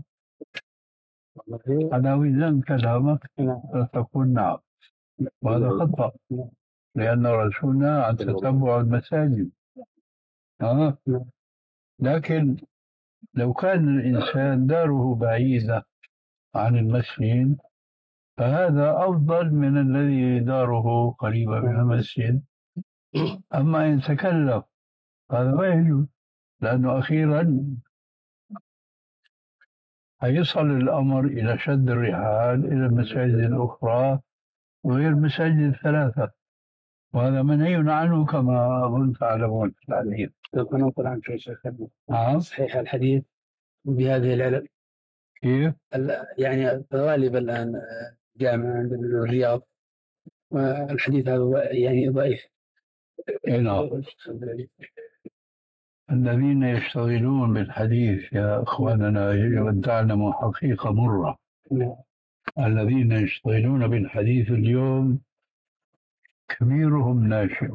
على وزن كلامك تقول نعم، وهذا خطأ، لأن رسولنا عن تتبع المساجد. آه. لكن لو كان الإنسان داره بعيدة عن المسجد فهذا أفضل من الذي داره قريبة من المسجد. أما إن تكلف هذا ما يجوز، لأنه أخيرا هيصل الأمر إلى شد الرحال إلى المساجد الأخرى وغير المساجد الثلاثة، وهذا منهي عنه كما أظن تعلمون في الحديث. نقول عن شيخ صحيح الحديث بهذه العلل كيف؟ يعني غالبا الآن جامعة عندنا الرياض، والحديث هذا يعني ضعيف. نعم. الذين يشتغلون بالحديث يا أخواننا يجب أن تعلموا حقيقة مرة. الذين يشتغلون بالحديث اليوم كبيرهم ناشئ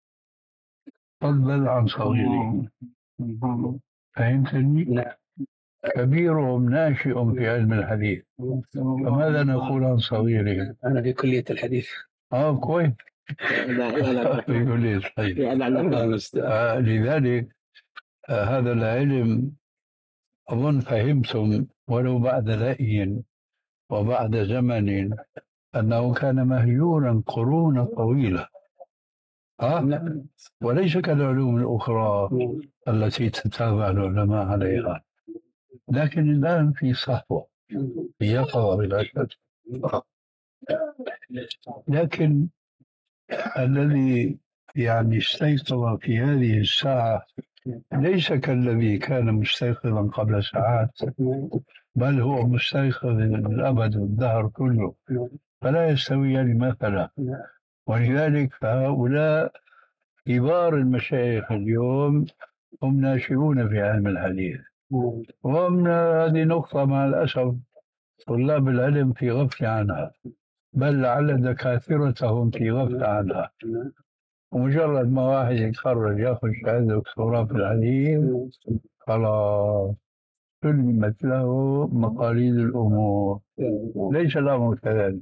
فضلا عن صغيرهم. فهمتني؟ نعم. كبيرهم ناشئ في علم الحديث، فماذا نقول عن صغيرهم؟ أنا في كلية الحديث. آه كويس. في كلية الحديث. آه لذلك آه هذا العلم أظن فهمتم ولو بعد رأي وبعد زمن أنه كان مهجورا قرون طويلة. آه؟ وليس كالعلوم الأخرى التي تتابع العلماء عليها، لكن الآن في صحوة، في يقظة بلا شك. لكن الذي يعني استيقظ في هذه الساعة ليس كالذي كان مستيقظا قبل ساعات، بل هو مستيقظ الأبد والدهر كله، فلا يستويان مثلا. ولذلك فهؤلاء كبار المشايخ اليوم هم ناشئون في علم الحديث، وهم هذه نقطة مع الأسف طلاب العلم في غفلة عنها، بل لعل دكاترتهم في غفلة عنها. ومجرد ما واحد يتخرج ياخذ شهادة دكتوراه في الحديث خلاص سلمت له مقاليد الأمور. ليس الأمر كذلك.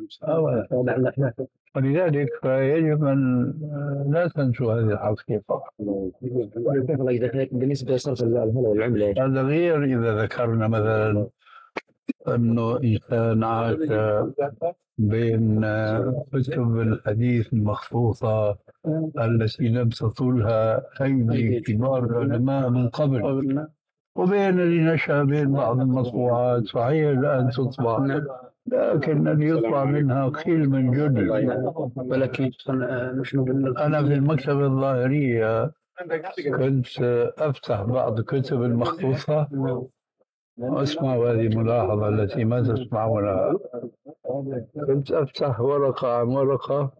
ولذلك فيجب أن لا تنسوا هذه الحقيقة. بالنسبة لصرف العملة، هذا غير إذا ذكرنا مثلا أنه إنسان عاش بين كتب الحديث المخصوصة التي لم تطولها أيدي كبار العلماء من قبل، وبين اللي نشأ بين بعض المطبوعات صحيح الآن تطبع، لكن أن يطلع منها قيل من جد. ولكن أنا في المكتبة الظاهرية كنت أفتح بعض كتب المخطوطة وأسمع هذه الملاحظة التي ما تسمعونها. كنت أفتح ورقة عن ورقة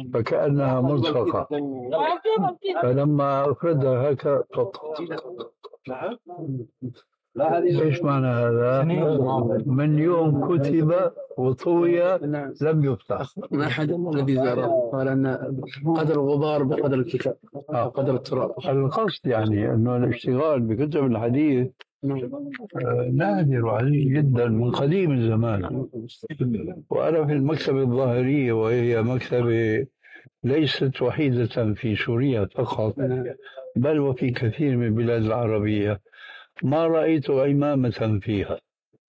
فكأنها ملصقة، فلما أفردها هكذا ايش معنى هذا؟ من يوم كتب وطوي لم يفتح. ما أحد الذي زاره قال أن قدر الغبار بقدر الكتاب أو قدر التراب. القصد يعني أنه الاشتغال بكتب الحديث نادر وعزيز جدا من قديم الزمان. وأنا في المكتبة الظاهرية، وهي مكتبة ليست وحيدة في سوريا فقط بل وفي كثير من البلاد العربية، ما رأيت عمامة فيها.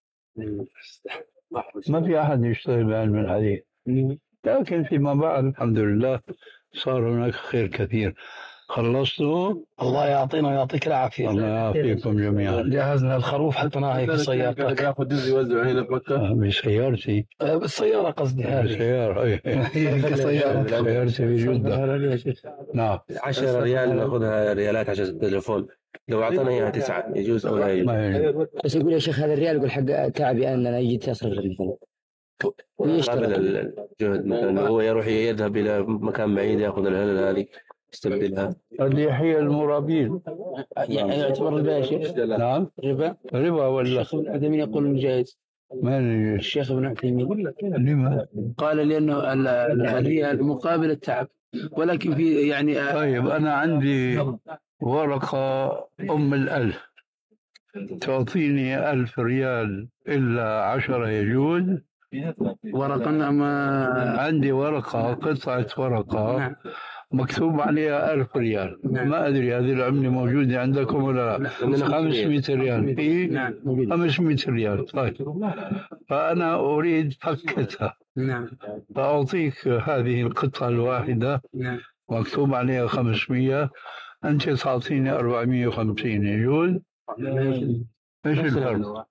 ما في أحد يشتغل بعلم الحديث، لكن فيما بعد الحمد لله صار هناك خير كثير. خلصتوا؟ الله يعطينا ويعطيك العافية. الله يعافيكم جميعا. جهزنا الخروف حطيناه هيك في سيارتك. بسيارتي. بالسيارة قصدي هذه. بالسيارة هي سيارة. سيارتي في جدة. نعم. عشرة ريال ناخذها ريالات عشان التليفون، لو أعطانا إياها تسعة يجوز أو لا يجوز؟ بس يقول يا شيخ هذا الريال يقول حق تعبي أنا أنا جيت أصرف لك مثلا. قابل الجهد مثلا هو يروح يذهب إلى مكان بعيد يأخذ الهلال هذه يستبدلها. هذه هي المرابين. يعني يعتبر ربا يا شيخ؟ نعم. ربا. ربا ولا؟ الشيخ ابن عثيمين يقول جائز. من الشيخ ابن عثيمين. لما؟ قال لأنه الريال مقابل التعب، ولكن في يعني. طيب أنا عندي ورقة أم الألف تعطيني ألف ريال إلا عشرة يجوز؟ ورقة ما عندي ورقة قطعة ورقة نعم. مكتوب عليها ألف ريال. نعم. ما أدري هذه العملة موجودة عندكم ولا لا؟ خمسمائة ريال. إيه؟ نعم. خمسمائة ريال. طيب فأنا أريد فكتها. نعم. فأعطيك هذه القطعة الواحدة. نعم. مكتوب عليها خمسمائة، أنت تعطيني أربعمائة وخمسين يجوز؟ ايش الفرق؟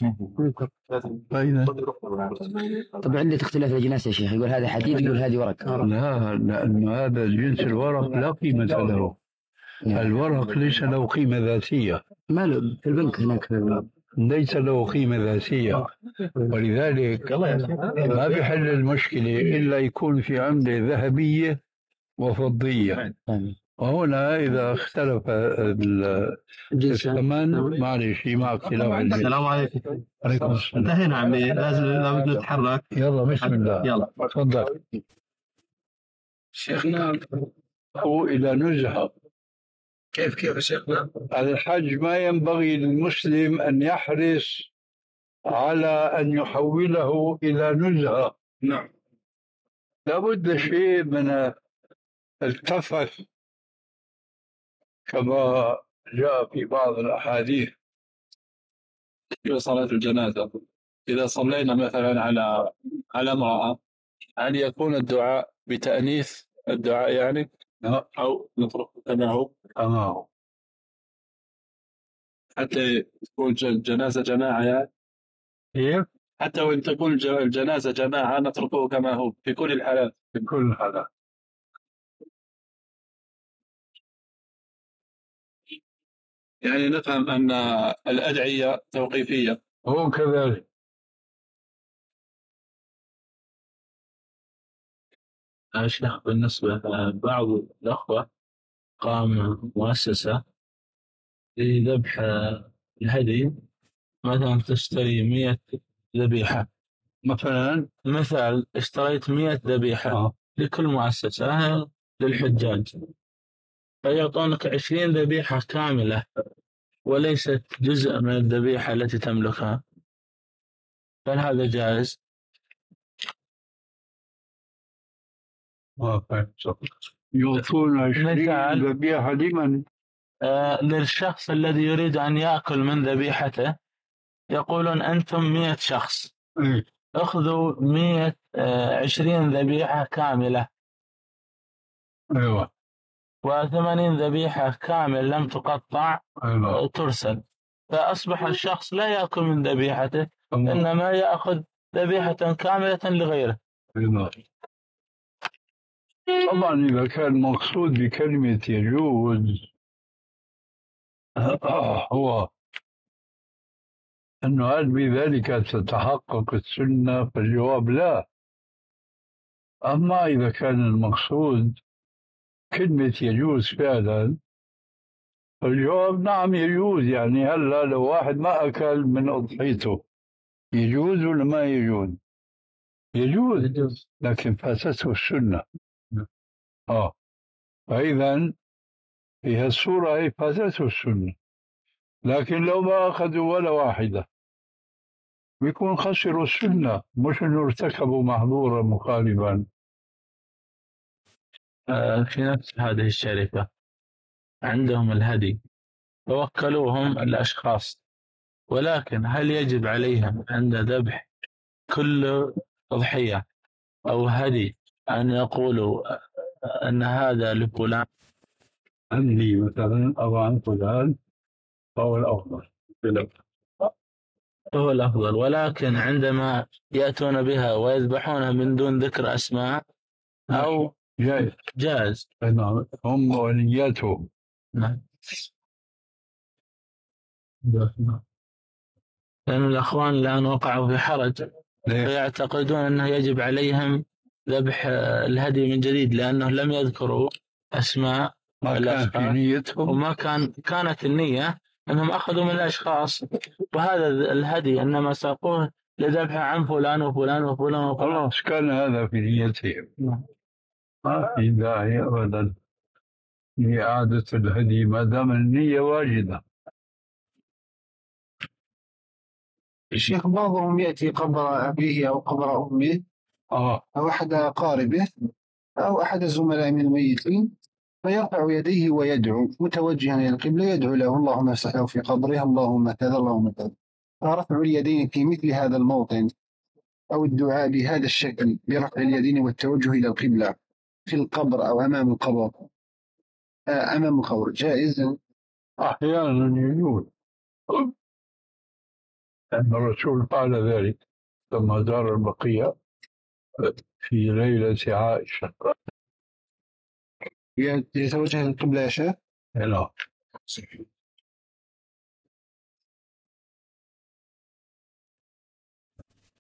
طب عندي اختلاف الأجناس يا شيخ، يقول هذا حديد يقول هذه ورق. لا، لأن هذا جنس الورق لا قيمة له. الورق ليس له قيمة ذاتية. ما له في البنك هناك ليس له قيمة ذاتية، ولذلك ما بيحل المشكلة إلا يكون في عملة ذهبية وفضية. وهنا إذا اختلف الثمن معلش مع اختلاف الجنس. السلام عليكم. عليكم السلام. انتهينا عمي، لازم لابد نتحرك. يلا بسم الله. يلا تفضل شيخنا. أو إلى نزهة. كيف كيف يا شيخنا؟ الحج ما ينبغي للمسلم أن يحرص على أن يحوله إلى نزهة. نعم. لابد شيء من التفت كما جاء في بعض الأحاديث في صلاة الجنازة. إذا صلينا مثلا على على امرأة، هل يكون الدعاء بتأنيث الدعاء يعني أو نتركه كما هو؟ كما هو حتى تكون الجنازة جماعة يعني؟ كيف؟ حتى وإن تكون الجنازة جماعة نتركه كما هو في كل الحالات. في كل الحالات. يعني نفهم أن الأدعية توقيفية. هو كذلك. أشيخ بالنسبة لبعض الأخوة قام مؤسسة لذبح الهدي، مثلا تشتري مئة ذبيحة مثلا مثال اشتريت مئة ذبيحة آه. لكل مؤسسة للحجاج، فيعطونك عشرين ذبيحة كاملة وليست جزء من الذبيحة التي تملكها، هل هذا جائز؟ يعطون عشرين ذبيحة لمن؟ آه للشخص الذي يريد أن يأكل من ذبيحته، يقولون أنتم مئة شخص م. أخذوا مئة آه عشرين ذبيحة كاملة. أيوة. وثمانين ذبيحة كامل لم تقطع أيوة. ترسل، فأصبح الشخص لا يأكل من ذبيحته أيوة. إنما يأخذ ذبيحة كاملة لغيره. أيوة. طبعا إذا كان مقصود بكلمة يجوز آه هو أنه هل بذلك تتحقق السنة، فالجواب لا. أما إذا كان المقصود كلمة يجوز فعلا الجواب نعم يجوز. يعني هلا لو واحد ما أكل من أضحيته يجوز ولا ما يجوز؟ يجوز, يجوز. لكن فاتته السنة. آه فإذا في هالصورة هي فاتته السنة. لكن لو ما أخذوا ولا واحدة بيكون خسروا السنة، مش إنه ارتكبوا محظورا مخالفا. آه، في نفس هذه الشركة عندهم الهدي ووكلوهم الأشخاص، ولكن هل يجب عليهم عند ذبح كل أضحية أو هدي أن يقولوا أن هذا لفلان؟ عندي مثلا أو عن فلان فهو الأفضل، هو الأفضل، ولكن عندما يأتون بها ويذبحونها من دون ذكر أسماء أو جائز جائز. هم ونيتهم. نعم. لأن الأخوان الآن وقعوا في حرج ويعتقدون أنه يجب عليهم ذبح الهدي من جديد لأنه لم يذكروا أسماء ما كان في نيتهم، وما كان كانت النية أنهم أخذوا من الأشخاص، وهذا الهدي إنما ساقوه لذبح عن فلان وفلان وفلان وفلان. خلاص كان هذا في نيتهم. ما في داعي أبدا لإعادة الهدي ما دام النية واجدة. الشيخ بعضهم يأتي قبر أبيه أو قبر أمه آه. أو أحد أقاربه أو أحد الزملاء من الميتين فيرفع يديه ويدعو متوجها إلى القبلة، يدعو له اللهم افسح له في قبره، اللهم كذا اللهم كذا. فرفع اليدين في مثل هذا الموطن أو الدعاء بهذا الشكل برفع اليدين والتوجه إلى القبلة في القبر أو أمام القبر آه أمام القبر جائز؟ أحيانا يجوز، أن الرسول فعل ذلك لما زار البقيع في ليلة عائشة. يتوجه القبلة يا شيخ؟ لا.